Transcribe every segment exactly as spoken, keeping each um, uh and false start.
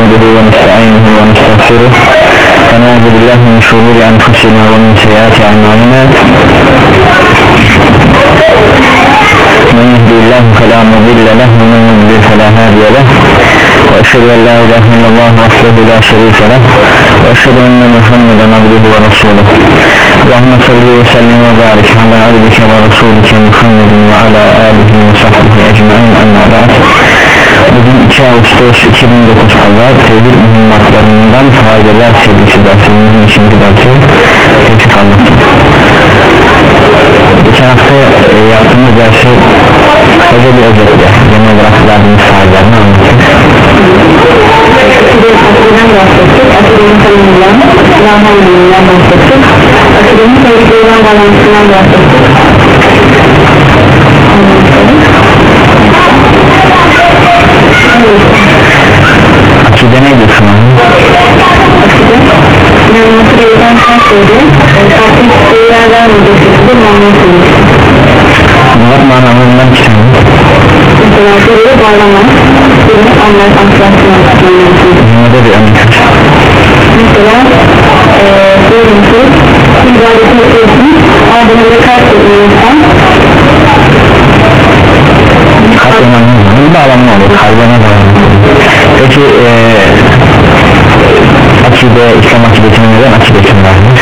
نحمده ونستعينه ونستغفره ونعوذ بالله من شرور أنفسنا ومن سيئات أعمالنا من يهدي الله فلا مضل له ومن يضلل فلا هادي له وأشهد أن لا إله إلا الله وحده لا شريك له وأشهد أن محمدا عبده ورسوله اللهم صل وسلم وبارك على عبدك ورسولك محمد وعلى آله وصحبه أجمعين أما بعد. Bugün iki Ağustos iki bin dokuz Pazar tevhid mühimmatlarından faydalar serisi dersimizin ikinci dersi tevhid anlattık. Geçen hafta e, yaptığımız dersi kısaca bir özetle genel olarak verdiğimiz faydalarını anlattık. Akıdan bahsettik, akıdanın tanımından, Allah'ın bahsettik, akıdanın tevhidlerden bağlantısından bahsettik. Akide neydi sana? Akide, inanması gereken her şeyde, farklı şeylerden öncesinde manası olmuş. Bunlar manalarından çıkan. Mesela şöyle bağlamak, birinin anlayıp anlayışını anlayışını. Bunlarda bir örnek. Mesela diyelim ki ibadeti yapıyorsun ama bunu da karşı ediyorsan kalbine bağlanma olur, kalbine bağlanma olur. Peki ee, akide, İslam akidesinin neden akidesini vardır?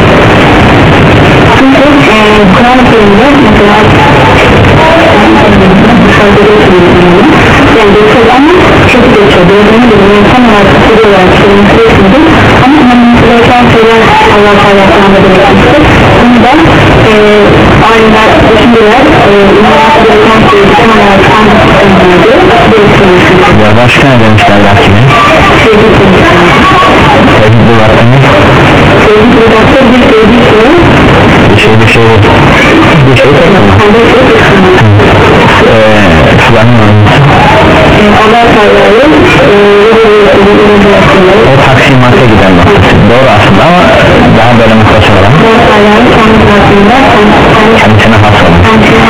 çünkü e, Kur'an-ı Kerim'de mesela yani geçiyor ama çok geçiyor doğrularını bilmiyor tam olarak akide olarak söylemesi geçmedi ama inanması gereken şeyler Allah Teala'dan da belirtmiştir. Bunu da e, alimler, düşünceler e, inanması gereken şeyi tam olarak anlatmak önemlidir. Belirtmiştir. Ya başka ne demişler akide? Sevgi konusunda. Tevhid bu vakti mi? Sevgi konusunda bir sevgi şeyi Bir şey bir şey bir şey Allah Teala'yı o taksimat'a giden noktası doğru aslında ama daha böyle muhtasar olan kendisine has olan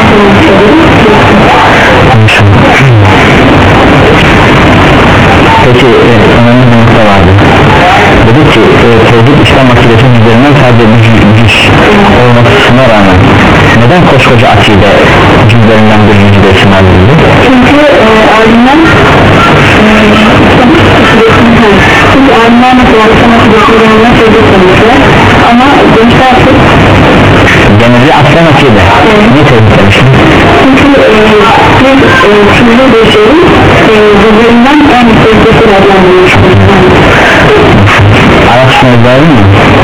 peki e, önemli bir nokta vardı dedi ki e, tevhid İslam akidesinin üzerinden sadece bir cüz olmasına rağmen neden koskoca akide cüzlerinden bir cüz de isim alındı? çünkü e, alimler çünkü alimler mesela İslam akidesinin yanına sevgi konuşuyor ama gençler çok genelde aslan akide ne tevhid demiştim? çünkü bir türlü bir şeyin cüzlerinden en sevgisi adlandırılmış Arapçasını özelliği mi?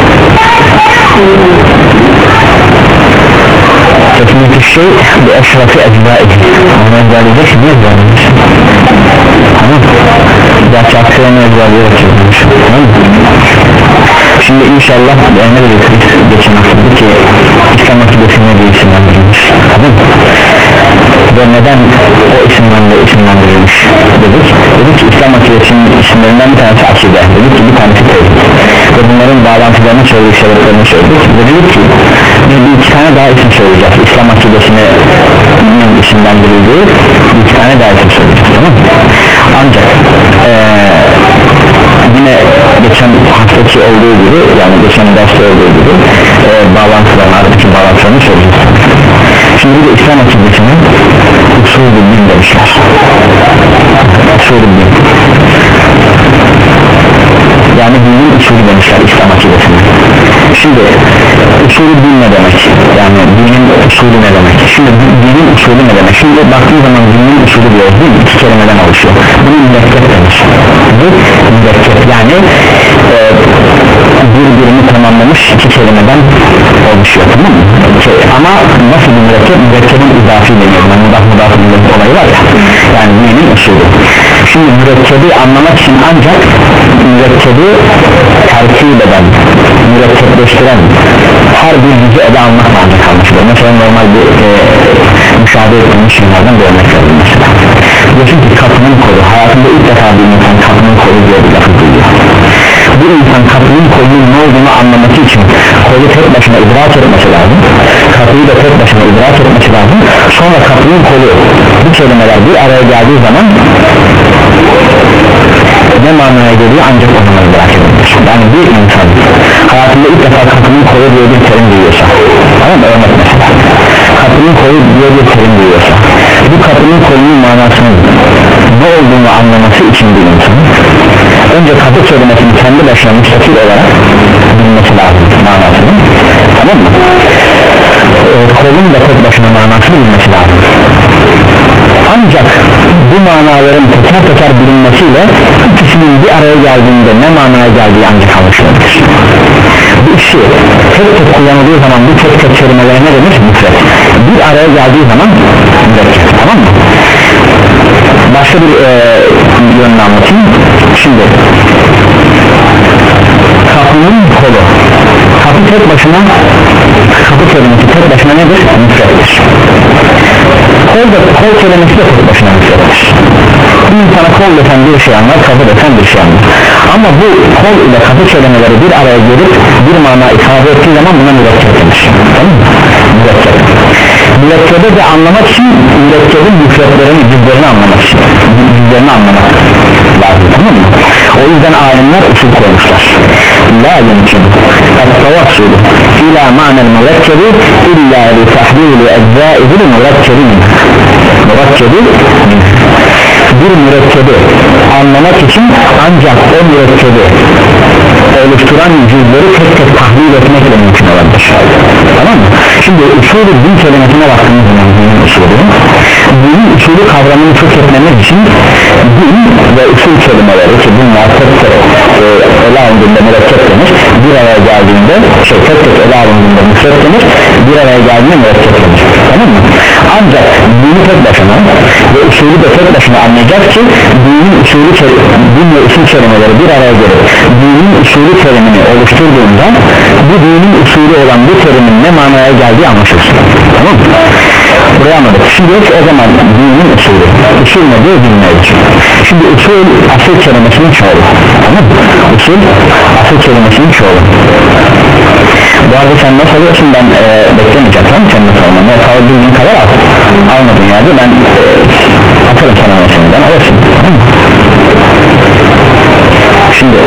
Kesinlikle şey bir eşrafı eczaik onu özellikle şimdi özellikle tamam gerçi aksiyonu özellikle tamam şimdi inşallah ne biliriz geçen hafta ki İslam akidesine bir isimlendirilmiş tamam ve neden o isimlerle isimlendirilmiş dedik dedik ki İslam akidesinin isimlerinden bir tanesi akide dedik ki bir tanesi tevhid ve bunların bağlantılarını söyledik sebeplerini söyledik ve dedik ki bir, bir iki tane daha isim söyleyeceğiz İslam akidesine isimlendirildiği bir iki tane daha isim söyleyeceğiz tamam ancak ee, yine geçen haftaki olduğu gibi yani geçen derste olduğu gibi e, bağlantılarını aradaki bağlantılarını söyleyeceğiz şimdi bir de İslam akidesinin usulü din demişler usulü din yani dinin usulü demişler İslam akidesine şimdi usulü din ne demek yani dinin usulü ne demek şimdi dinin usulü ne demek şimdi baktığın zaman dinin usulü diyoruz değil mi iki kelimeden oluşuyor bunu mürekkep demiş bu mürekkep yani e, birbirini tamamlamış iki kelimeden oluşuyor tamam mı ama nasıl bir mürekkep mürekkebin izafi deniyor yani mudah mudah bir olayı var ya yani dinin usulü şimdi mürekkebi anlamak için ancak mürekkebi terkip eden mürekkepleştiren her bir yüzü ele almak lazım kalmıştır mesela normal bir e, müşahede ettiğimiz şeylerden bir örnek verelim mesela diyorsun ki kapının kolu hayatında ilk defa bir insan kapının kolu diye bir lafı duyuyor bir insan kapının kolunun ne olduğunu anlaması için kolu tek başına idrak etmesi lazım kapıyı da tek başına idrak etmesi lazım sonra kapının kolu bu kelimeler bir araya geldiği zaman ne manaya geliyor ancak o zaman idrak edilir. Yani bir insan hayatında ilk defa kapının koyu diye bir terim duyuyorsa, tamam mı? Örnek mesela kapının koyu diye bir terim duyuyorsa, bu kapının koyunun manasının ne olduğunu anlaması için bir insan önce kapı kelimesini kendi başına müstakil olarak bilmesi lazım manasını, tamam mı? Ee, kolun da tek başına manasını bilmesi lazım. Ancak bu manaların teker teker bilinmesiyle ikisinin bir araya geldiğinde ne manaya geldiği ancak anlaşılabilir. Bu işi tek tek kullanıldığı zaman bu tek tek kelimelere ne denir? Müfret. Bir araya geldiği zaman mürekkep, tamam mı? Başka bir e, yönünü anlatayım. Şimdi kapının kolu, kapı tek başına, kapı kelimesi tek başına nedir? Müfrettir. Kol, da, kol kelimesi de tek başına müfrettir. Bir insana kol desen bir şey anlar, kapı desen bir şey anlar. Ama bu kol ile kapı kelimeleri bir araya gelip bir mana ifade ettiği zaman buna mürekkep denir. Tamam mı? Mürekkep. Mürekkebe de anlamak için mürekkebin müfretlerini, cüzlerini anlamak için cüzlerini anlamak lazım, tamam mı? O yüzden alimler usul koymuşlar. La yumkin el-tavassul ila ma'nel mürekkebi illa li tahdili eczaidil mürekkebin mürekkebi bir mürekkebi anlamak için ancak o mürekkebi oluşturan cüzleri tek tek tahlil etmekle mümkün olabilir, tamam mı? Şimdi usulü din kelimesine baktığımız zaman dinin usulü dinin usulü kavramını fıkhetmemiz için din ve usul kelimeleri ki bunlar tek tek e, ele alındığında mürekkep denir, bir araya geldiğinde şey tek tek ele alındığında müfret denir, bir araya geldiğinde mürekkep denir, tamam mı? Ancak dini tek başına ve usulü de tek başına anlayacak ki dinin usulü din ve usul kelimeleri bir araya gelip dinin usulü terimini oluşturduğunda bu dinin usulü olan bu terimin ne manaya geldiği anlaşılsın, tamam mı? Buraya anladık. Şimdi o zaman dinin usulü, usul nedir, din nedir? Şimdi usul asıl kelimesinin çoğulu, tamam mı? Usul asıl kelimesinin çoğulu. Bu arada sen nasıl alıyorsun, ben e, beklemeyeceğim, tamam mı? Sen nasıl alman, ne kalabildiğin kadar al, almadığın yerde ben e, atarım sana mesela, ben alırsın, tamam mı? Şimdi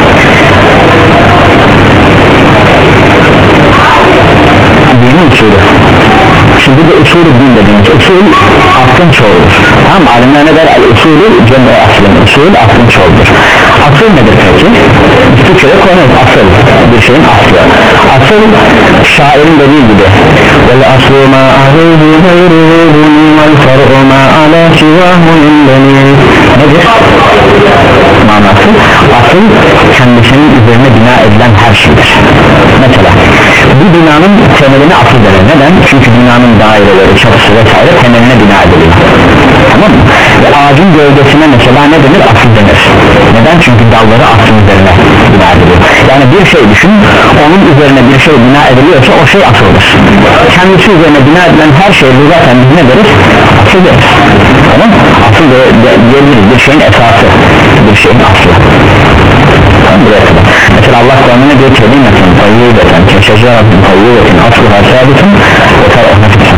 dinin usulü, şimdi de usulü din dediğimiz usul aslın çoğudur, tamam mı? Alimler ne der? Usulü cemre aslın, usul aslın çoğudur. Asıl nedir peki? Türkçe'de konu asıl, bir şeyin aslı. Asıl şairin dediği gibi vel aslu ma aleyhi gayruhu buni vel far'u ma ala sivahu indeni. Nedir? Manası asıl kendisinin üzerine bina edilen her şeydir. Mesela bu binanın temeline asıl denir. Neden? Çünkü binanın daireleri, çatısı vesaire temeline bina ediliyor, tamam mı? Ve ağacın gövdesine mesela ne denir? Asıl denir. Neden? Çünkü dalları aslın üzerine bina ediliyor. Yani bir şey düşün, onun üzerine bir şey bina ediliyorsa o şey asıldır. Kendisi üzerine bina edilen her şey zaten biz ne deriz? Asıl deriz, tamam mı? Asıl de, de, diyebiliriz, bir şeyin esası, bir şeyin aslı. Tamam, buraya kadar. Mesela Allah Kur'an'ı ne diyor? Kelimetin tayyibeten keşeceratin tayyibetin asluha sabitin ve tarafetin.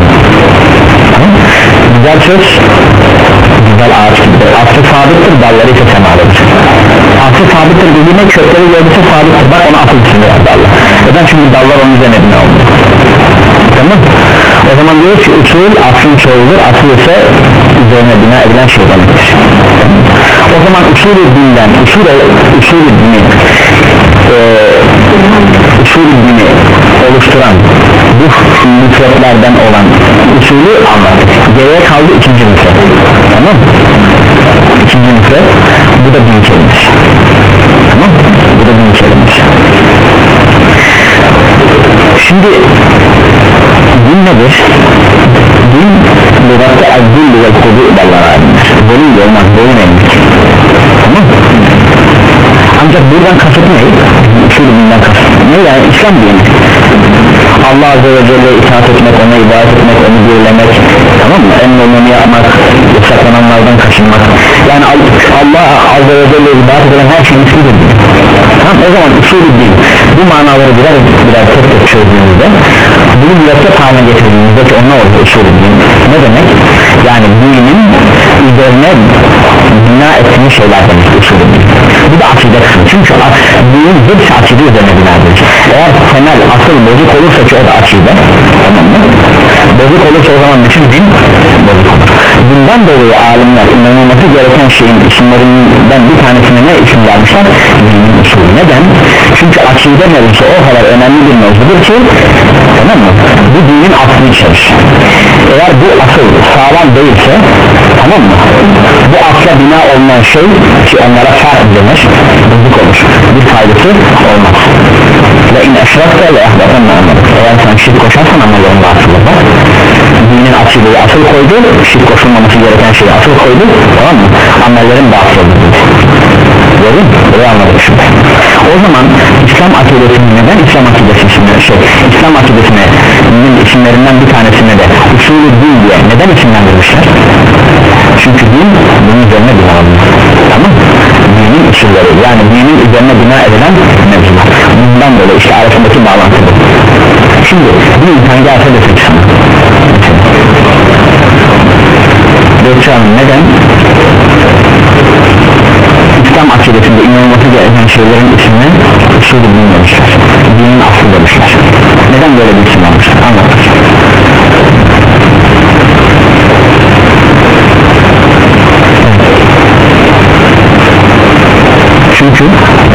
Güzel söz güzel ağaç gibidir, aslı sabittir, dalları ise semalıdır. Aslı sabittir dediğine kökleri gördüğü sabittir, bak ona asıl için verdi Allah. Neden? Çünkü dallar onun üzerine bina olmuyor, tamam. O zaman diyor ki usul aslın çoğudur, asıl ise üzerine bina edilen şey demektir. O zaman usul-i dinden usul-i usul dini e, usul-i dini oluşturan bu müfretlerden olan usulü anlattık. Geriye kaldı ikinci müfret, tamam mı? İkinci müfret, bu da din kelimesi, tamam mı? Bu da din kelimesi. Şimdi din nedir? Din lügatte el-zilli vel-kudu derler alimler. Zelil olmaz, boyun eğmek, tamam mı? Ancak buradan kasıt ne? Usulü dinden kasıt ne? Yani İslam dini, Allah Azze ve Celle'ye itaat etmek, ona ibadet etmek, onu birlemek, tamam mı? Emrolunu yapmak, yasaklananlardan kaçınmak. Yani Allah Azze ve Celle'ye ibadet eden her şeyin ismidir. Tamam, o zaman usulü din, bu manaları birer birer tek tek çözdüğümüzde, bunu mürekkep haline getirdiğimizde ki o ne olur usulü din? Ne demek? Yani dinin üzerine bina ettiği şeyler demek usulü din. dinin hepsi akide üzerine binadır. Eğer temel asıl bozuk olursa ki o da akide, tamam mı? Bozuk olursa o zaman bütün din bozuk olur. Bundan dolayı alimler inanılması gereken şeyin isimlerinden bir tanesine ne isim vermişler? Dinin usulü. Neden? Çünkü akide mevzusu o kadar önemli bir mevzudur ki, tamam mı? Bu dinin aslını içerir. Eğer bu asıl sağlam değilse, tamam mı? Bu asla bina olmayan şey ki onlara fark denir, bozuk olur. Bir faydası olmaz. Ve in eşrakta ve ahbatan anladık. Eğer sen şirk koşarsan amellerinde asıl olur. Dinin akideyi asıl koydu, şirk koşulmaması gereken şeyi asıl koydu, tamam mı? Amellerin de asıl oldu. Gördün mü? Burayı anladık şimdi. O zaman İslam akidesinin neden İslam akidesi isimleri şey İslam akidesinin isimlerinden bir tanesine de usulü din diye neden isimlendirmişler? Çünkü din bunun üzerine bina olmuş, tamam mı? Dinin usulleri, yani dinin üzerine bina edilen mevzular. Bundan dolayı işte arasındaki bağlantı bu. Şimdi bir insan gelse desek sana Gökçe'nin neden İslam akidesinde inanılması gereken şeylerin ismini usulü din demişler, dinin aslı demişler. Neden böyle bir isim almışlar? Anlatır. Çünkü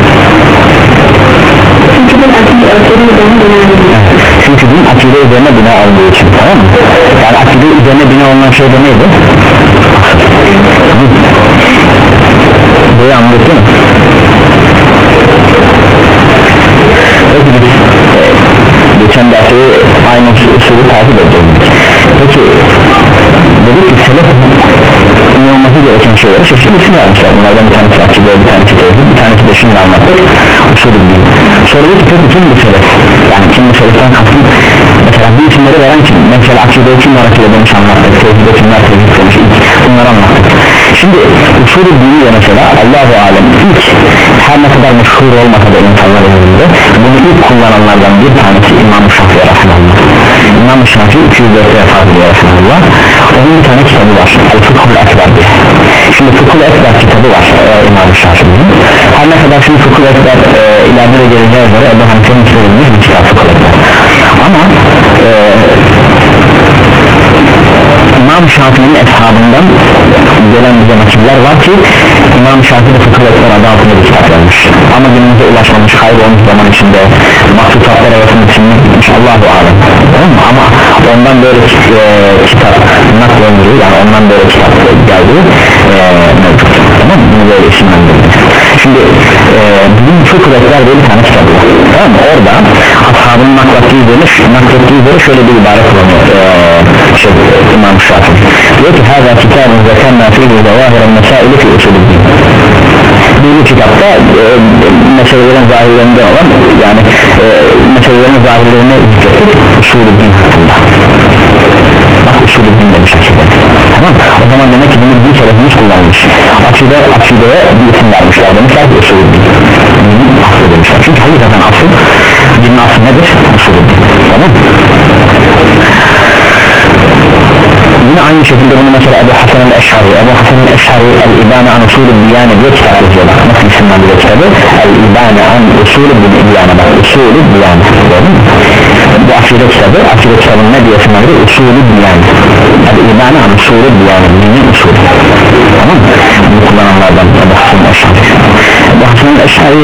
Çünkü din akide üzerine bina olduğu için, tamam mı? Yani akide üzerine bina olunan şey de neydi? Burayı anladın mı? Peki biz geçen dersi aynı usulü takip edeceğiz. Peki dedik ki selef ne olması gereken şeyleri çeşitli isim vermişler. Bunlardan bir tanesi akide, bir tanesi tevhid, bir tanesi de şimdi anlattık usulü din. Soruyu tutup bütün bu selef, yani kim bu seleften kastım, mesela bu isimleri veren kim? Mesela akide kimler akide demiş anlattık, tevhid kimler tevhid demiş, bunları anlattık. Şimdi usulü dini de mesela Allah-u Alem ilk her ne kadar meşhur olmasa da insanların önünde bunu ilk kullananlardan bir tanesi İmam-ı Şafii Rahmanullah. İmam-ı Şafii iki yüz dörtte vefat ediyor Rahmanullah. Onun bir tane kitabı var, El-Fıkhul Ekber diye. Şimdi Fıkhul Ekber kitabı var e, İmam-ı Şafii'nin. Her ne kadar şimdi Fıkhul Ekber e, ileride de geleceğe göre Ebu Hanife'nin söylenmiş bir kitap Fıkhul Ekber. Ama e, İmam Şafii'nin eshabından gelen bize nakiller var ki İmam Şafii de Fıkhul Ekber adı altında bir kitap vermiş. Ama günümüze ulaşmamış, kaybolmuş zaman içinde maksutlar arasında silinip gitmiş, Allah-u Alem. Ama ondan böyle e, kitap naklendiği, yani ondan böyle kitap geldiği e, mevcut. Tamam mı? Bunu böyle isimlendirdi. Şimdi e, bizim Fıkhul Ekber diye bir tane kitap var. Tamam mı? Orada ashabın naklettiği üzerine, naklettiği üzerine şöyle bir ibare kullanıyor e, şey, İmam Şafii. Diyor ki hâzâ kitâbın zekânnâ fîhî zevâhiren mesâili fî usulüddîn. Bu kitapta e, meselelerin zahirlerinden olan, yani e, meselelerin zahirlerine zikrettik usulüddîn hakkında. Bak usulüddîn demiş akide. Tamam, o zaman demek ki bunu bir tarafımız kullanmış. Akide, akideye bir isim vermişler demişler ki usulüddîn. Dinin aslı demişler. Çünkü hakikaten asıl, dinin aslı nedir? Usulüddîn. Tamam mı? Yine aynı şekilde bunu mesela Ebu Hasan el-Eşhari Ebu Hasan el-Eşhari El-İbâne an usulü diyâne diye kitap yazıyor. Nasıl isimlendiriyor kitabı? El-İbâne an usulü diyâne, bak usulü diyâne, gördün mü? Bu akide kitabı, akide kitabının ne diye isimlendiriyor? Usulü diyâne. El-İbâne an usulü diyâne, dinin usulü. Tamam mı? Bunu kullananlardan Ebu Hasan el-Eşhari Ebu Hasan el-Eşhari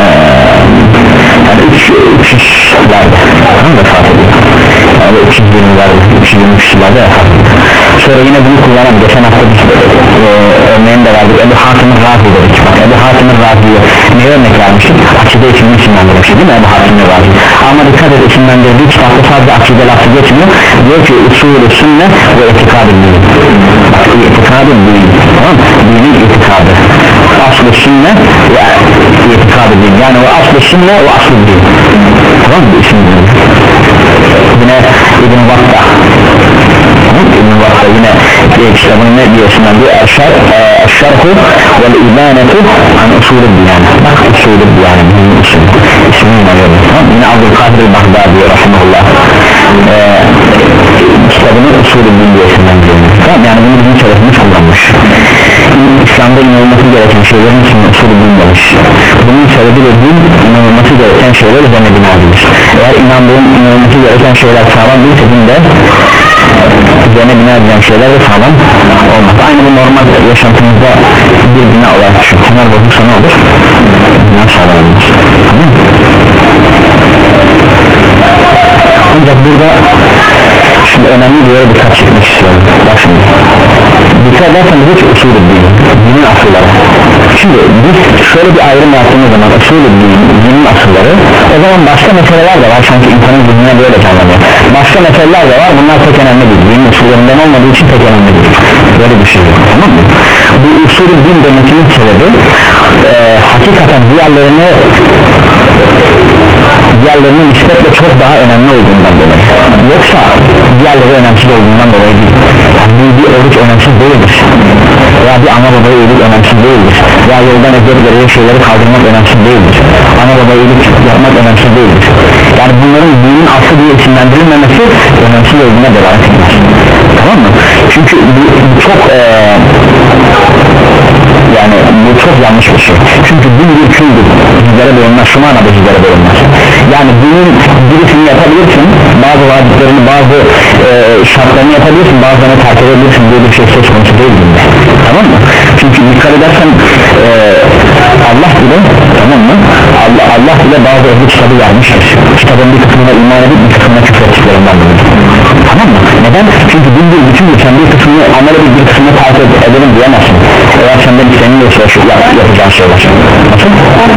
yani üç yüzlerde tamam mı? Vefat ediyor. Yani üç yüz yirmilerde, üç yüz yirmi kişilerde vefat ediyor. Sonra yine bunu kullanan geçen hafta biz e, örneğini de verdik. Ebu Hatim-i Razi dedik. Bak Ebu Hatim-i Razi'ye ne örnek vermiştik? Akide isimli isimlendirmiştik değil mi Ebu Hatim-i Razi? Ama dikkat et, isimlendirdiği kitapta sadece akide lafı geçmiyor. Diyor ki usulü sünne ve etikad-ı din. Bak etikad-ı din, tamam mı? Dinin etikadı, aslı sünne ve etikad-ı din. Yani o aslı sünne ve aslı din. Tamam mı? İsimlendir. Yine İbn-i Battah İbn-i Battah yine kitabının ne diyorsundan diyor? Eşşarhu vel ibanetu an usulü diyane. Bak usulü diyane, dinin usulü ismini arıyor. Yine Abdülkadir el-Baghdadi rahimahullah kitabının usulü din diye isimlendiriyor. Tamam, yani bunu bizim tarafımız kullanmış. İslam'da inanılması gereken şeylerin için usulü din demiş. Bunun sebebi sebebiyle din inanılması gereken şeyler üzerine bina edilir. Eğer inandığın inanılması gereken şeyler sağlam değilse din de üzerine bina edilen şeyler de sağlam olmaz. Aynı bu normal yaşantımızda bir bina olarak düşün. Temel bozuksa ne olur? Bina sağlam olmaz. Tamam. Ancak burada şimdi önemli bir yere dikkat çekmek istiyorum. Bak şimdi dikkat ederseniz hiç usulü değil, dinin asılları. Şimdi biz şöyle bir ayrım yaptığımız zaman usulü din, dinin asılları, o zaman başka meseleler de var, sanki insanın zihnine böyle canlanıyor. Başka meseleler de var, bunlar pek önemli değil, dinin usullerinden olmadığı için pek önemli değil. Böyle bir şey yok, tamam mı? Bu usulü din demesinin sebebi e, hakikaten diğerlerini diğerlerinin nispetle çok daha önemli olduğundan dolayı, yoksa diğerleri önemsiz olduğundan dolayı değil. Yani bir oruç önemsiz değildir veya bir ana babaya iyilik önemsiz değildir veya yoldan eziyet verilen şeyleri kaldırmak önemsiz değildir, ana babaya iyilik yapmak önemsiz değildir. Yani bunların dinin aslı diye isimlendirilmemesi önemsiz olduğuna delalet etmez, tamam mı? Çünkü bu, bu çok ee, yani bu çok yanlış bir şey. Çünkü din bir küldür, cüzlere bölünmez, şu manada cüzlere bölünmez. Yani dinin birisini yapabilirsin, bazı vaciplerini, bazı e, şartlarını yapabilirsin, bazılarını terk edebilirsin diye bir şey söz konusu değil dinde, tamam mı? Çünkü dikkat edersen e, Allah bile, tamam mı? Allah, Allah bile bazı ehli kitabı vermiştir. Kitabın bir kısmına iman edip bir kısmına küfür ettiklerinden dolayı, tamam mı? Neden? Çünkü din bir bütün sen bir kısmını amel edip bir kısmını terk edelim diyemezsin. Eğer senden isteniyorsa yapacağın şeyler. Nasıl?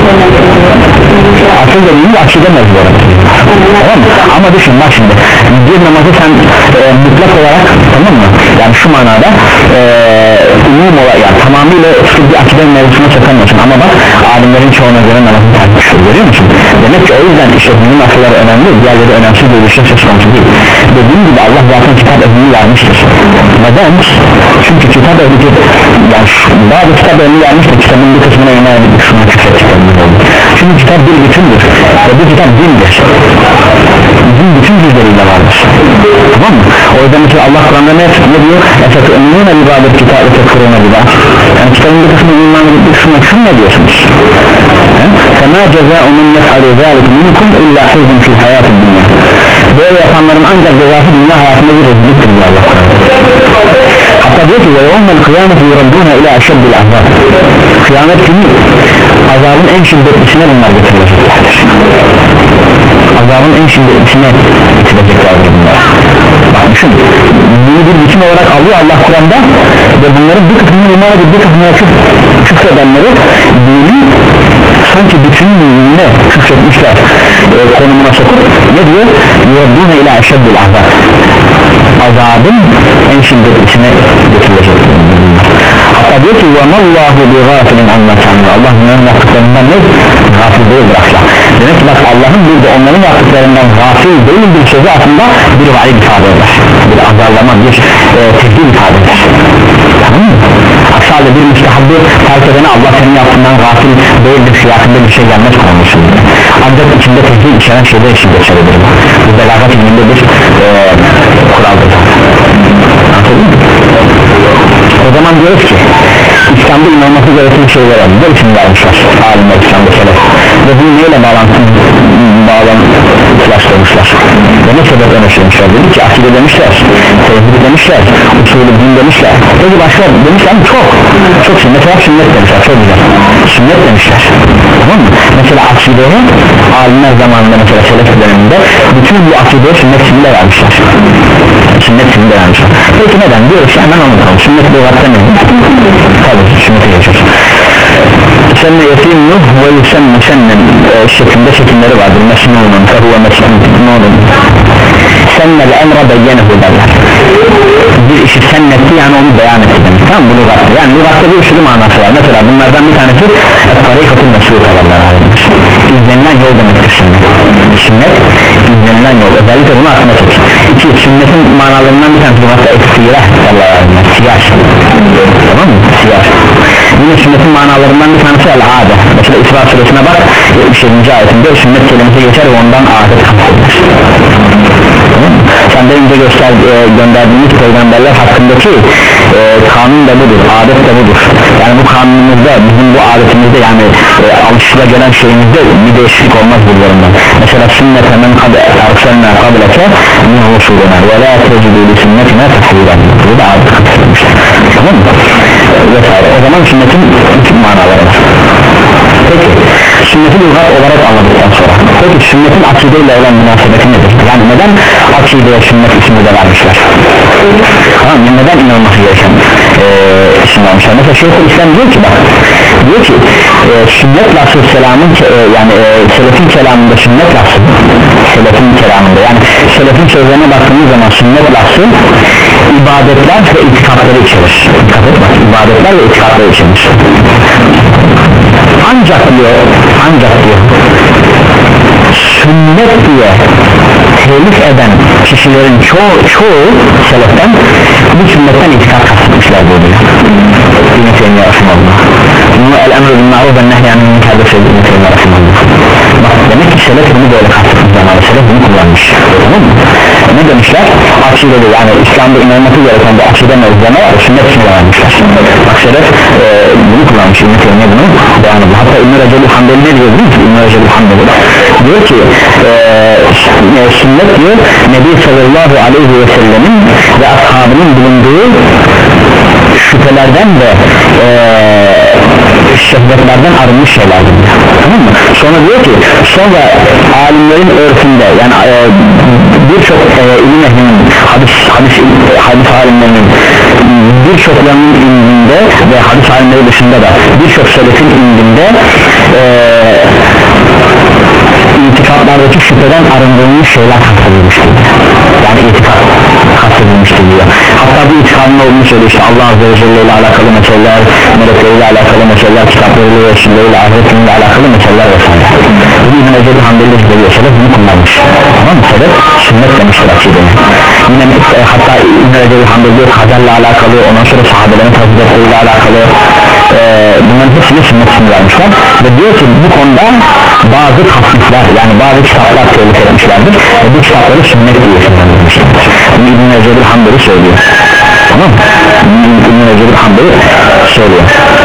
Asıl dediğinde akide mevzuları, tamam mı? Ama düşün bak şimdi bir namazı sen e, mutlak olarak, tamam mı? Yani şu manada e, umum olarak yani tamamıyla tutup bir akide mevzusuna sokamıyorsun ama bak alimlerin çoğuna göre namazını terk etmiştir, görüyor musun? Demek ki o yüzden işte bunun asılları önemli, diğerleri önemsiz bir şey söz konusu değil. Dediğim gibi Allah zaten kitap ehlini vermiştir. Neden? Çünkü kitap ehli yani bazı kitap ehli vermiştir, kitabın bir kısmına iman edip bir kısmına küfür ettiklerini oldu. Çünkü kitap bir bütündür ve bu kitap dindir, din bütün cüzleriyle vardır, tamam mı? O yüzden mesela Allah Kur'an'da ne, ne diyor? Efekü ömrüne ibadet kitabı tekfuruna bir daha, yani kitabın bir kısmına iman edip bir kısmına küfür ne diyorsunuz? فَمَا جَزَاءُ مِنْ يَفْعَلُ ذَٰلِكُ مِنْكُمْ اِلَّا حِزْمٍ فِي الْحَيَاةِ الدُّنْيَا. Böyle yapanların ancak cezası dünya hayatında bir rezilliktir diyor Allah Kur'an'da. Hatta diyor ki وَيَوْمَ الْقِيَامَةِ يُرَدُّونَ اِلَى اَشَدِّ الْاَحْزَابِ. Kıyamet günü azabın en şiddetlisine bunlar getirileceklerdir. Azabın en şiddetlisine getireceklerdir bunlar. Bak düşün, bunu bir bütün olarak alıyor Allah Kur'an'da ve bunların bir kısmını iman edip bir kısmını küfredenleri dinin sanki bütünlüğüne küfretmişler e, konumuna sokup ne diyor? يُرَدُّونَ اِلَى اَشَدِّ الْاَحْزَابِ. Azabın en şiddetlisine getirilecektir. Hatta diyor ki وَمَا اللّٰهُ بِغَافِلٍ عَمَّا تَعْمَلُونَ. Allah bunların yaptıklarından ne? Gafil değildir asla. Demek ki bak Allah'ın burada onların yaptıklarından gafil değil bir sözü aslında bir vaid ifade eder, bir azarlama, bir e, tehdit ifade eder, tamam mı? Aslında bir müstehabbı terk edene Allah senin yaptığından gafil değildir fiyatında bir şey gelmez konuşuyor. Ancak içinde tehdit içeren şeyde şiddet çevirir. Bu belagat ilminde bir e, kuraldır. Anladın mı? O zaman diyoruz ki İslam'da inanması gereken şeyler var. Bu için vermişler alimler İslam'da selef. Ve bunu neyle bağlantı bağlantılaştırmışlar? Ve ne sebep öneştirmişler? Dedi ki akide demişler, tevhid demişler, usulü din demişler. Peki başka demişler mi? Çok. Çok şey. Mesela sünnet demişler. Çok güzel. Sünnet demişler. Tamam mı? Mesela akideye alimler zamanında mesela selef döneminde bütün bu akideye sünnet simile vermişler. Sünnet simile vermişler. Peki neden? Diyoruz ki hemen anlatalım. Sünnet lügatta ne? Tabii sünnete geçiyoruz. Senne yetimnu ve yusenne sennen şeklinde şekilleri vardır. Mesnunun, fehuve mesnunun. Sennel emre beyyenehu derler. Bir işi sennetti yani onu beyan etti demek. Tamam bu lügatta. Yani lügatta bir sürü manası var. Mesela bunlardan bir tanesi tarikatın mesulü kadarlar. İzlenilen yol demektir sünnet. Sünnet izlenilen yol. Özellikle bunu aklına tut. İki, sünnetin manalarından bir tanesi lügatta et-siyah derler. Siyah. Tamam mı? Siyah. Yine sünnetin manalarından bir tanesi el-ade. Mesela İsra suresine bak yetmiş yedinci ayetinde sünnet kelimesi geçer ve ondan adet kapatılır. senden önce göster, e, gönderdiğimiz peygamberler hakkındaki e, kanun da budur, adet de budur. Yani bu kanunumuzda, bizim bu adetimizde, yani e, alışılacağı şeyimizde bir değişiklik olmaz bunlarından. Mesela sünnete men kad erselna kableke min rusulina ve la tecidu li sünnetine tahvilen. Bu da adet katılmıştır, tamam mı? Vesaire. O zaman sünnetin bütün manaları var. Peki sünneti lügat olarak anladıktan sonra, peki sünnetin akideyle olan münasebeti nedir? Yani neden akideye sünnet ismi de vermişler? Tamam, neden inanması gereken e, isim vermişler? Mesela Şeyhülislam diyor ki bak, diyor ki e, sünnet lafzı selamın e, yani e, selefin kelamında sünnet lafzı, selefin kelamında yani selefin sözlerine baktığımız zaman sünnet lafzı ibadetler ve itikatları içerir. Dikkat et bak, ibadetler ve itikatları içerir. Ancak diyor, ancak diyor sünnet diye telif eden kişilerin çoğu, çoğu seleften bu sünnetten itikat kastetmişler diyor. İbn-i Teymiye Rahimahullah. Bunu el-emr bil ma'ruf ve nehy anil münker söyledi İbn-i Teymiye Rahimahullah. Bak demek ki selef bunu böyle kastetmiş zamanı, selef bunu kullanmış, tamam mı? Ne demişler? Akidede, yani İslam'da inanması gereken bir akide mevzuna sünnet ismi vermişler. Bak selef e, bunu kullanmış, İbn-i Teymiye bunu beyan ediyor. Hatta İbn-i Recep Hanbeli ne diyor biliyor musun? İbn-i Recep Hanbeli diyor ki e, sünnet diyor Nebi sallallahu aleyhi ve sellemin ve ashabının bulunduğu şüphelerden ve e, şehvetlerden arınmış şeylerdir, tamam mı? Sonra diyor ki sonra alimlerin örfünde, yani e, birçok e, ilim ehlinin hadis, hadis, hadis alimlerinin birçoklarının indinde ve hadis alimleri dışında da birçok selefin indinde e, itikatlardaki şüpheden arındırılmış şeyler kastedilmiştir, yani itikat kastedilmiştir diyor. Hatta bu itikadın olduğunu söylüyor, işte Allah Azze ve Celle ile alakalı meseleler, melekleriyle alakalı meseleler, kitaplarıyla, yaşlarıyla, ahiretiyle alakalı meseleler vesaire. Bunu İbn-i Recep Hanbeli söylüyor, selef bunu kullanmış, tamam mı? Selef sünnet demiştir akideye. Yine e, hatta İbn-i Recep Hanbeli diyor kaderle alakalı, ondan sonra sahabelerin faziletleriyle alakalı, e, bunların hepsini sünnet ismi vermişler ve diyor ki bu konuda bazı tasnifler, yani bazı kitaplar tehlike etmişlerdir ve bu kitapları sünnet diye isimlendirmişlerdir. Bunu İbn-i Recep Hanbeli söylüyor, tamam mı? İbn-i Recep Hanbeli söylüyor.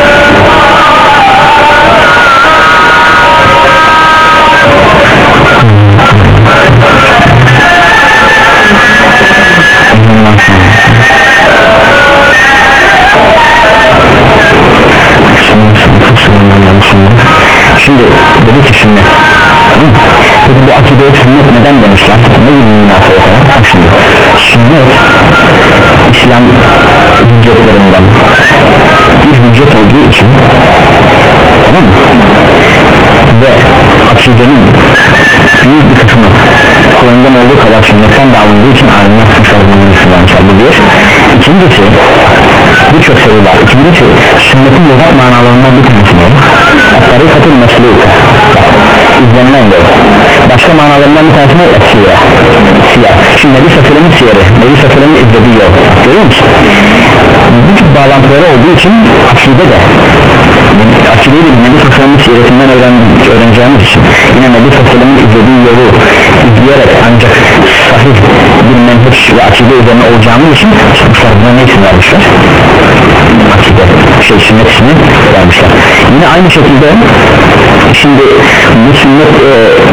Şimdi dedi ki sünnet, peki bu akideye sünnet neden demişler? Ne gibi münasebet var? Şimdi sünnet İslam hüccetlerinden bir hüccet olduğu için, tamam mı? Ve akidenin büyük bir kısmı Kur'an'dan olduğu kadar sünnetten de alındığı için alimler kısmlarının Müslümanlar. Bu bir. İkincisi birçok soru var. İkincisi sünnetin lügat manalarından bir tanesi ne? Tarikatın mesluk, izlenilen yol. Başka manalarından bir tanesi ne? Siyah. Siyah. Şimdi Nebi Safir'in siyeri, Nebi Safir'in izlediği yol. Görüyor musun? Bu tip bağlantıları olduğu için akide de akideyi de Nebi Safir'in siyeretinden öğreneceğimiz için yine Nebi Safir'in izlediği yolu izleyerek ancak sahih bir menheç ve akide üzerine olacağımız için buna ne isim vermişler? Akide, şey sünnet ismi vermişler. Yine aynı şekilde şimdi bu sünnet e,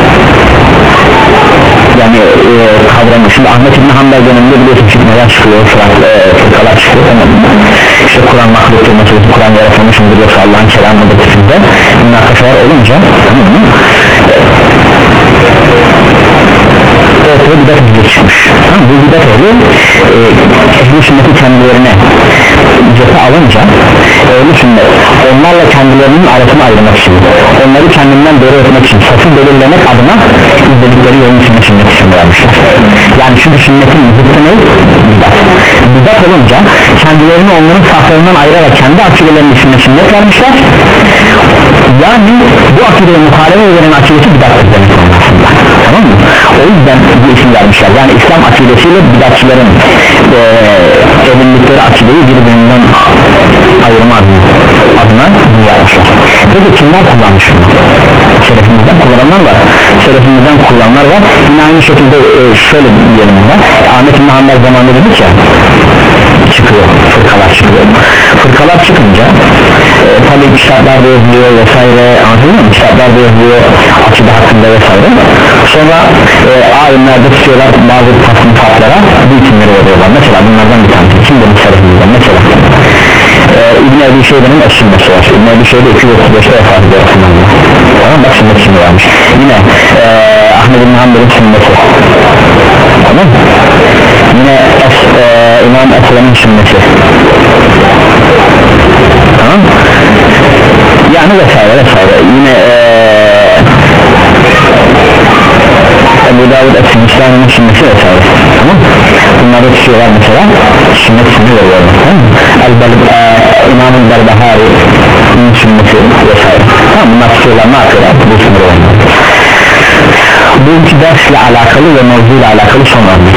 yani e, kavramı, şimdi Ahmet İbn Hanbel döneminde biliyorsun fitneler çıkıyor, farklı e, fırkalar çıkıyor, tamam mı? İşte Kur'an mahluktur meselesi, Kur'an yaratılmış mıdır yoksa Allah'ın kelamıdır tipinde münakaşalar olunca, tamam mı? Ortaya bidat ehli çıkmış. Tamam, bu bidat ehli e, ehli sünneti kendilerine cephe alınca ehli sünnet onlarla kendilerinin arasını ayırmak için, onları kendinden doğru etmek için, safı belirlemek adına izledikleri yolun içinde sünnet isim vermişler. Yani çünkü sünnetin zıttı ne? Bidat. Bidat olunca kendilerini onların saflarından ayırarak kendi akidelerinin içinde sünnet vermişler. Yani bu akideye muhalefet edenin akidesi bidattır demek aslında. Tamam mı? O yüzden bu isim vermişler. Yani İslam akidesiyle bidatçıların e, edindikleri akideyi birbirinden ayırma adına bunu yapmışlar. Peki kimler kullanmış bunu? Şerefimizden kullananlar var. selefimizden kullananlar var. Yine aynı şekilde e, şöyle diyelim buna, Ahmet İbn Hanbel zamanında dedik ya, çıkıyor, fırkalar çıkıyor. Fırkalar çıkınca e, tabi kitaplarda yazılıyor vesaire, anladın mı? Kitaplarda yazılıyor akide hakkında vesaire. Sonra e, alimler de tutuyorlar bazı tasnifatlara bu isimleri veriyorlar. Mesela bunlardan bir tanesi kim dedik selefimizden? Mesela e, İbn Ebi Şeybe'nin Eşşimmesi var. İbn Ebi Şeybe iki yüz otuz beşte vefat ediyor. Tamam, bak sünnet şimdi varmış. Yine e, Ahmet İbn Hanbel'in sünneti. Tamam. Yine es, e, İmam Eslem'in sünneti. Tamam. Yani vesaire vesaire. Yine e, Ebu Davud Es-Sicistani'nin sünneti vesaire. Tamam. Bunları tutuyorlar mesela, sünnet sünni veriyorlar. Tamam. İmam-ı Berbahari'nin sünneti vesaire. Tamam, bunlar tutuyorlar, ne yapıyorlar? Bu sünnet veriyorlar. Bugünkü dersle alakalı ve mevzuyla alakalı son örnek.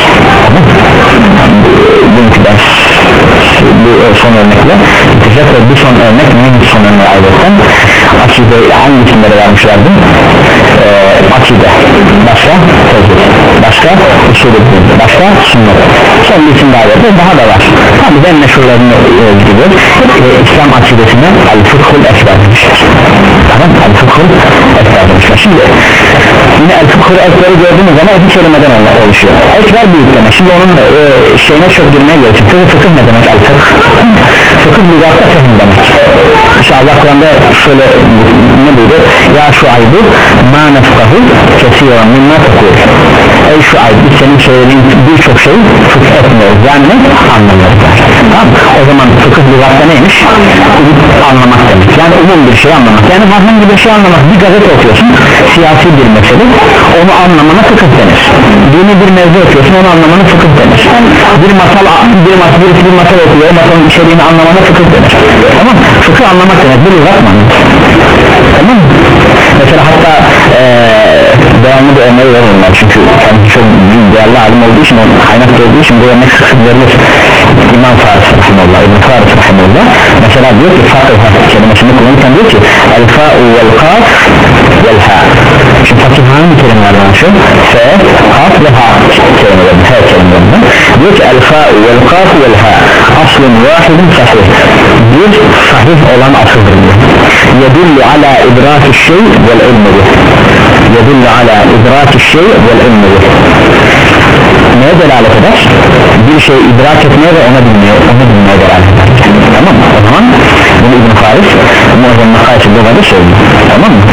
Bugünkü ders bu son örnekle bitecek ve bu son örnek neyin son örneği ayrıca akide hangisinde de vermişlerdi? Ee, akide, başka tezgah, başka usulü, başka sünnet, son bir isim daha var, daha da var. Tabi ben meşhurlarını e, gidiyor. e, İslam akidesine el-fıkhul esber demişler. Tamam, el-fıkhul esber demişler. Şimdi yine el-fıkhul esberi gördüğümüz zaman iki kelimeden oluşuyor. Ekber büyük demek. Şimdi onun e, şeyine çok girmeye gelecek. Fıkhul fıkıh ne demek? El-fıkh fıkıh lügatta fehim demek. İnşallah Kur'an'da şöyle ne buyuruyor? Ya şu aybu ma nefkahu kesiyorum minna tekul. Ey şu aybu senin söylediğin birçok şey fıkıh etmiyoruz. Yani ne? Anlamıyoruz. Tamam. O zaman fıkıh lügatta neymiş? Anlamak demek. Yani umum bir şey anlamak. Yani herhangi bir şey anlamak. Bir gazete okuyorsun, siyasi bir mesele, onu anlamana fıkıh denir. Dini bir mevzu okuyorsun, onu anlamana fıkıh denir. Bir masal, bir masal, birisi bir masal okuyor, masalın içeriğini anlamana fıkıh denir. Tamam. Fıkıh anlamak demek. Bir lügat mı? Tamam. Mesela hatta ee, devamlı bir örneği verirler çünkü kendisi çok büyük değerli alim olduğu için, kaynak olduğu için bu örnek sık verilir. İmam Faris Rahimullah, İbn Faris Rahimullah mesela diyor ki fakih kelimesini kullanırken diyor ki el-fa'u vel-kaf vel-ha. Şimdi fakih hangi kelimelerden şu? F, kaf ve ha kelimelerden, her kelimelerden diyor ki el-fa'u vel-kaf vel-ha aslun vahidin sahih, bir sahih olan asıldır diyor. Yedullu ala idraki şey vel-ilmi yedullu ala idraki şey vel-ilmi. Neye delalet eder? Bir şeyi idrak etmeye ve ona bilmeye, onu bilmeye delalet eder. Tamam mı? O zaman bunu İbn Faris Muazzam Makayesinde da söylüyor. Tamam mı?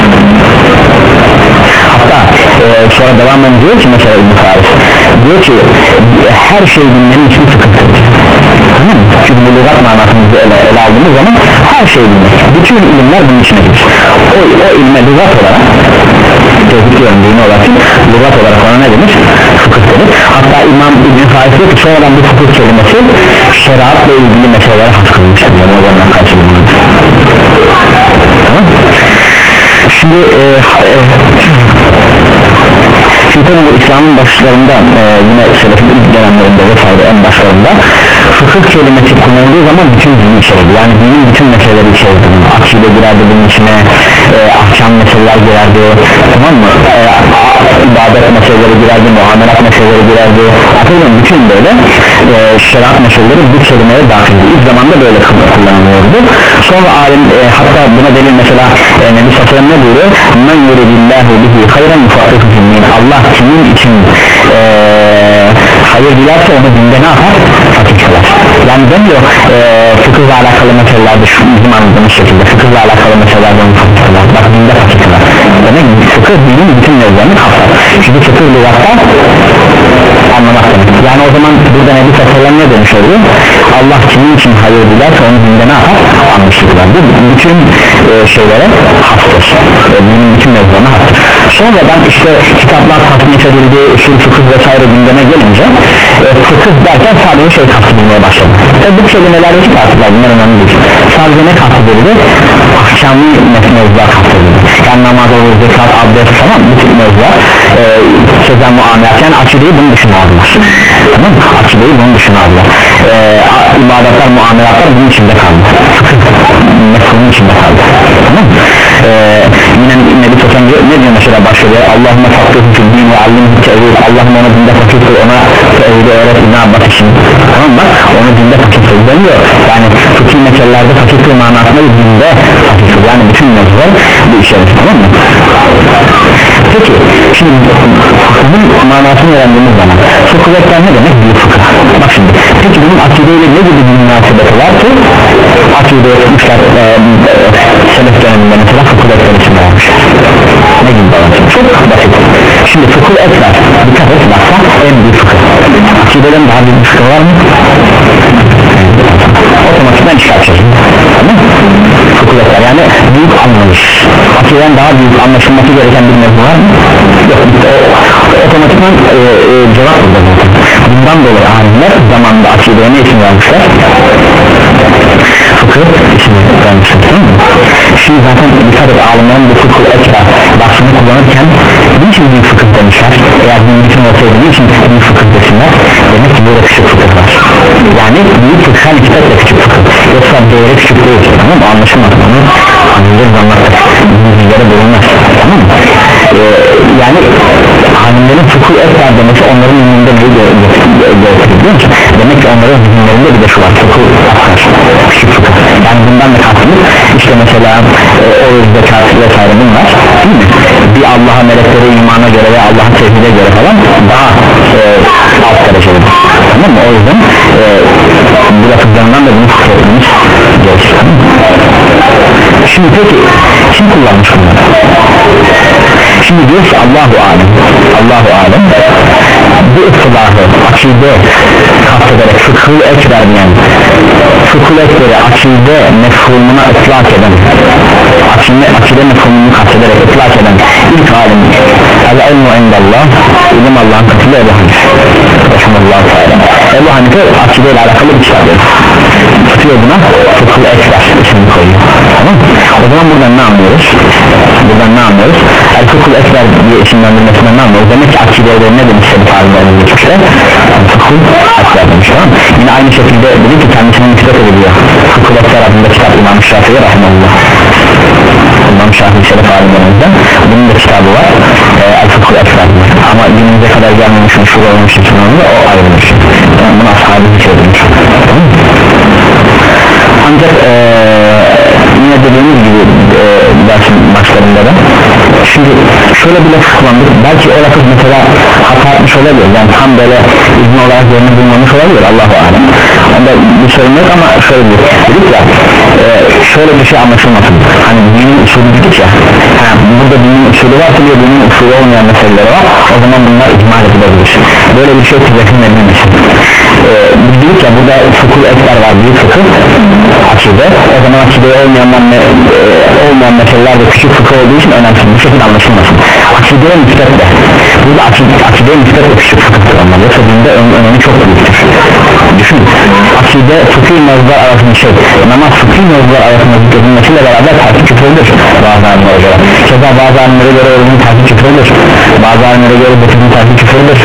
Hatta e, sonra devam ediyor ki mesela İbn Faris diyor ki her şey bilmenin için fıkıhtır. Tamam mı? Çünkü bu lügat manasını ele, ele aldığımız zaman her şey bilmek, bütün ilimler bunun içine girer. O, o ilme lügat olarak tezlikliyorum dini olarak lügat olarak ona ne denir? Fıkıh denir. Hatta İmam İbn Faris diyor ki sonradan bu fıkıh kelimesi şeriatla ilgili meselelere has kılmıştır. Yani o zaman karşılığında. Tamam. Şimdi e, e, çünkü bu İslam'ın başlarında e, yine selefin ilk dönemlerinde vesaire en başlarında fıkıh kelimesi kullanıldığı zaman bütün dini içerdi. Yani dinin bütün meseleleri içerdi. Akide girerdi bunun içine, e, ahkam meseleler girerdi, tamam mı? E, ibadet meseleleri girerdi, muamelat meseleleri girerdi. Hatırlayın, bütün böyle e, şeriat meseleleri bu kelimeye dahildi. İlk zamanda böyle kullanılıyordu. Sonra alim e, hatta buna delil mesela e, Nebi Sallallahu ne buyuruyor? Men yuridillahu bihi hayran yufaqihu fid-din. Allah kimin için e, hayır dilerse onu dinde ne yapar? Fakih kılar. Yani demiyor e, fıkıhla alakalı meselelerde şu bizim anladığımız şekilde fıkıhla alakalı meselelerde onu fakih kılar. Bak dinde fakih kılar. Demek fıkıh dinin bütün mevzularını kapsar. Çünkü fıkıh lügatta anlamak demek. Yani o zaman burada Nebi Sallallahu ne demiş oluyor? Allah kimin için hayır dilerse onu dinde ne yapar? Anlaşılır. Bu bütün e, şeylere hastır. E, dinin bütün mevzularına hastır. Sonradan işte kitaplar tasnif edildi, usul fıkıh vesaire gündeme gelince e, fıkıh derken sadece şey kastedilmeye başladı. E, bu kelimelerdeki kastediler, bunlar önemli değil. Sadece ne kastedildi? Ahkamlı mevzular kastedildi. Yani namaz olur, zekat, abdest, tamam, bu tip mevzular e, sözen muamelat, yani akideyi bunun dışına aldılar. Tamam mı? Akideyi bunun dışına aldılar. E, ibadetler, muamelatlar bunun içinde kaldı. Fıkıh mefhumunun içinde kaldı. Tamam mı? E, yine Nebi Sallallahu ne diyor mesela başka şöyle Allahümme fakirhu fiddin ve allimhu tevil, Allah'ım ona dinde fakir kıl, ona tevili öğret İbn Abbas için. Tamam bak, onu dinde fakir kıl demiyor yani fıkhi meselelerde fakir kıl manasında dinde fakir kıl, yani bütün mevzular bu işaret, tamam mı? Peki şimdi fıkhın manasını öğrendiğimiz zaman fıkıhlar ne demek? Büyük fıkıh. Bak şimdi peki bunun akideyle ne gibi bir münasebeti var ki akide etmişler e, selef döneminde mesela fıkıhlar konusunda varmış, ne gibi bağlantısı? Çok basit. Şimdi fıkıh ekber, dikkat et baksa en büyük fıkıh. Akideden daha büyük bir fıkıh var mı? Otomatikten çıkartacağız, tamam mı? Fıkıh ekber yani büyük anlayış. Akideden daha büyük anlaşılması gereken bir mevzu var mı? Yok, o, otomatikman e, e, cevap burada zaten. Bundan dolayı alimler zamanında akideye ne isim vermişler? Fıkıh ismi vermişler, değil mi? Şimdi zaten dikkat et, alimlerin bu fıkıh ekber lafını kullanırken niçin büyük fıkıh demişler? Eğer bir bütün olsaydı niçin büyük fıkıh desinler? Demek ki böyle küçük fıkıh var. Yani büyük fıkıh hani kitapla küçük fıkıh, yoksa böyle küçük değil, tamam mı? Anlaşılmaz, bunu anlayacağız, anlattık, bilgilere bulunmaz, tamam mı? Ee, yani alimlerin fıkıh ekber demesi onların önünde neyi gösterir biliyor musun? Demek ki onların zihinlerinde bir de şu var, fıkıh akar, küçük fıkıh. Yani bundan da kastımız işte mesela e, o zekat vesaire bunlar, değil mi? Bir Allah'a, meleklere, imana göre ve Allah'a tevhide göre falan daha e, alt dereceli, tamam mı? O yüzden e, bu lafızlarından da bunu fıkıh etmemiz gerekir, tamam mı? Şimdi peki kim kullanmış bunları? Şimdi diyor ki Allahu alem, Allahu alem bu ıslahı akide kastederek fıkhı ekber diyen, fıkhı ekberi akide mefhumuna ıslak eden, akide, akide mefhumunu kastederek ıslak eden ilk alim el-ilmu indallah, ilim Allah'ın katında Ebu Hanife rahimahullahu teala. Ebu Hanife akide ile alakalı bir kitap tutuyor, buna fıkhı ekber ismini koyuyor, tamam. O zaman buradan ne anlıyoruz? Buradan ne anlıyoruz? El-fıkhı ekber diye isimlendirmesinden ne anlıyoruz? Demek ki akideyle ne demişse bir tarihlerinde geçmişler fıkhı ekber demiş, tamam. Yine aynı şekilde dedi ki kendisinin nispet ediliyor fıkhı ekber adında kitap İmam Şafii rahimahullah, İmam Şafii şeref alimlerimizden bunun da kitabı var, e, El-fıkhı ekber, ama günümüze kadar gelmemiş, meşhur olmuş için onu da o ayrılmış, yani bunu ashabı söylemiş, tamam. Ancak e, yine dediğimiz gibi e, dersin başlarında da şimdi şöyle bir lafı kullandık, belki o lafız mesela hata etmiş olabilir, yani tam böyle izin olarak yerini bulmamış olabilir, Allahu alem, onda bir sorun yok. Ama şöyle bir dedik ya, e, şöyle bir şey anlaşılmasın, hani dinin usulü dedik ya, ha, burada dinin usulü varsa diye dinin usulü olmayan meseleleri var, o zaman bunlar ihmal edilebilir, böyle bir şey tezekün edilmesin. e, dedik ya burada fıkıh ekber var, büyük fıkıh akide, o zaman akideye olmayan, e, olmayan meseleler de küçük fıkıh olduğu için önemsiz, bu şekilde anlaşılmasın. Akideye nispetle, burada akideye nispetle küçük fıkıhtır onlar, yoksa dinde ön, önemi çok büyüktür. Düşün, akide fıkıh mevzular arasında şey, namaz fıkıh mevzular arasında zikredilmesiyle beraber tersi küfürlüdür bazı alimlere göre. Keza bazı alimlere göre ölümün tersi küfürlüdür, bazı alimlere göre zekatın tersi küfürlüdür.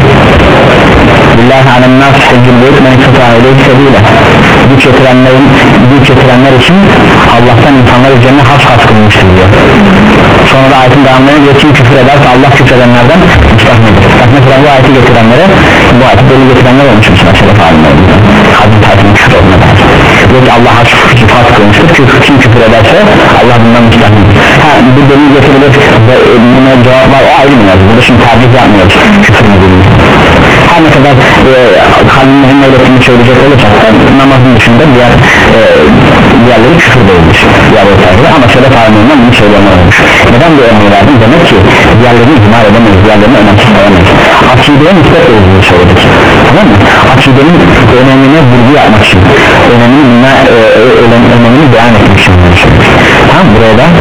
Billahi alennâs seccil beyt men istata'a ileyhi sebîle, güç getirenlerin, güç getirenler için Allah'tan insanlar üzerine has has kılmıştır diyor. Sonra da ayetin devamlarına diyor, kim küfür ederse Allah küfredenlerden müstahnedir. Bak mesela bu ayeti getirenlere, bu ayeti deli getirenler olmuş mesela şeref alimlerimizden, hadin tarzının küfür olduğuna dair. Diyor ki Allah has has kılmıştır, kim küfür ederse Allah bundan müstahnedir. Ha, bu deli getirilir ve buna cevap var, o ayrı mı yazı? Burada şimdi tercih yapmıyoruz küfür nedeniyle. Her ne kadar e, kalbimizin öğretimini söyleyecek olacak da namazın dışında diğer e, diğerleri küfür değildir, diğer ortayları, ama şeref alimlerinden bunu söyleyenler olmuş. Neden bu örneği verdim? Demek ki diğerlerini ihmal edemeyiz, diğerlerini önemsiz alamayız. Akideye nispet olduğunu söyledik, tamam mı? Akidenin önemine vurgu yapmak için, önemini, e, e, önemini beyan etmek için söyledik. Tamam, buraya da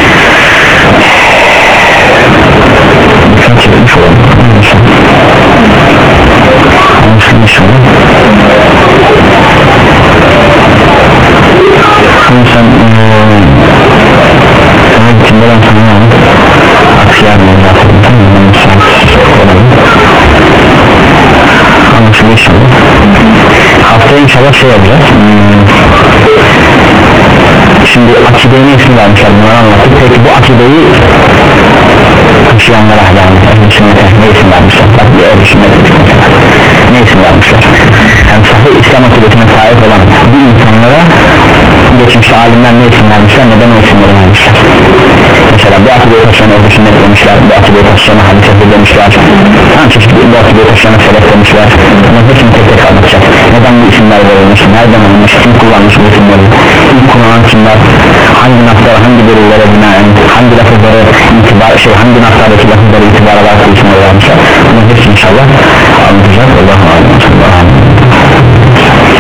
dikkat çekmiş olalım. Anlaşılmış olur. Şimdi sen sana gittiğinden sonra aksiyar mı yaptın? Anlaşılmış olur. Haftaya inşallah şey yapacağız. Şimdi akideyi ne isim vermişler, bunları anlattık. Peki bu akideyi yaşayanlara yani ehl-i sünnete ne isim vermişler? Bak bir ehl-i sünnet ne isim vermişler? Yani sahih İslam akidesine sahip olan bu insanlara geçmişte alimler ne isim vermişler, neden o isimleri vermişler? Mesela bu akideye taşıyan ehl-i sünnet demişler, bu akideye taşıyan hadis ehli demişler, hangi çeşitli bu akideye taşıyan selef demişler. Bunların hepsini tek tek anlatacak. Neden bu isimler verilmiş, nereden alınmış, kim kullanmış bu isimleri, ilk kullanan kimler, hangi naslara, hangi delillere binaen, hangi lafızları itibar, şey hangi naslardaki lafızları itibar alarak bu isimleri vermişler. Bunların hepsini inşallah anlatacak. Allah'a emanet.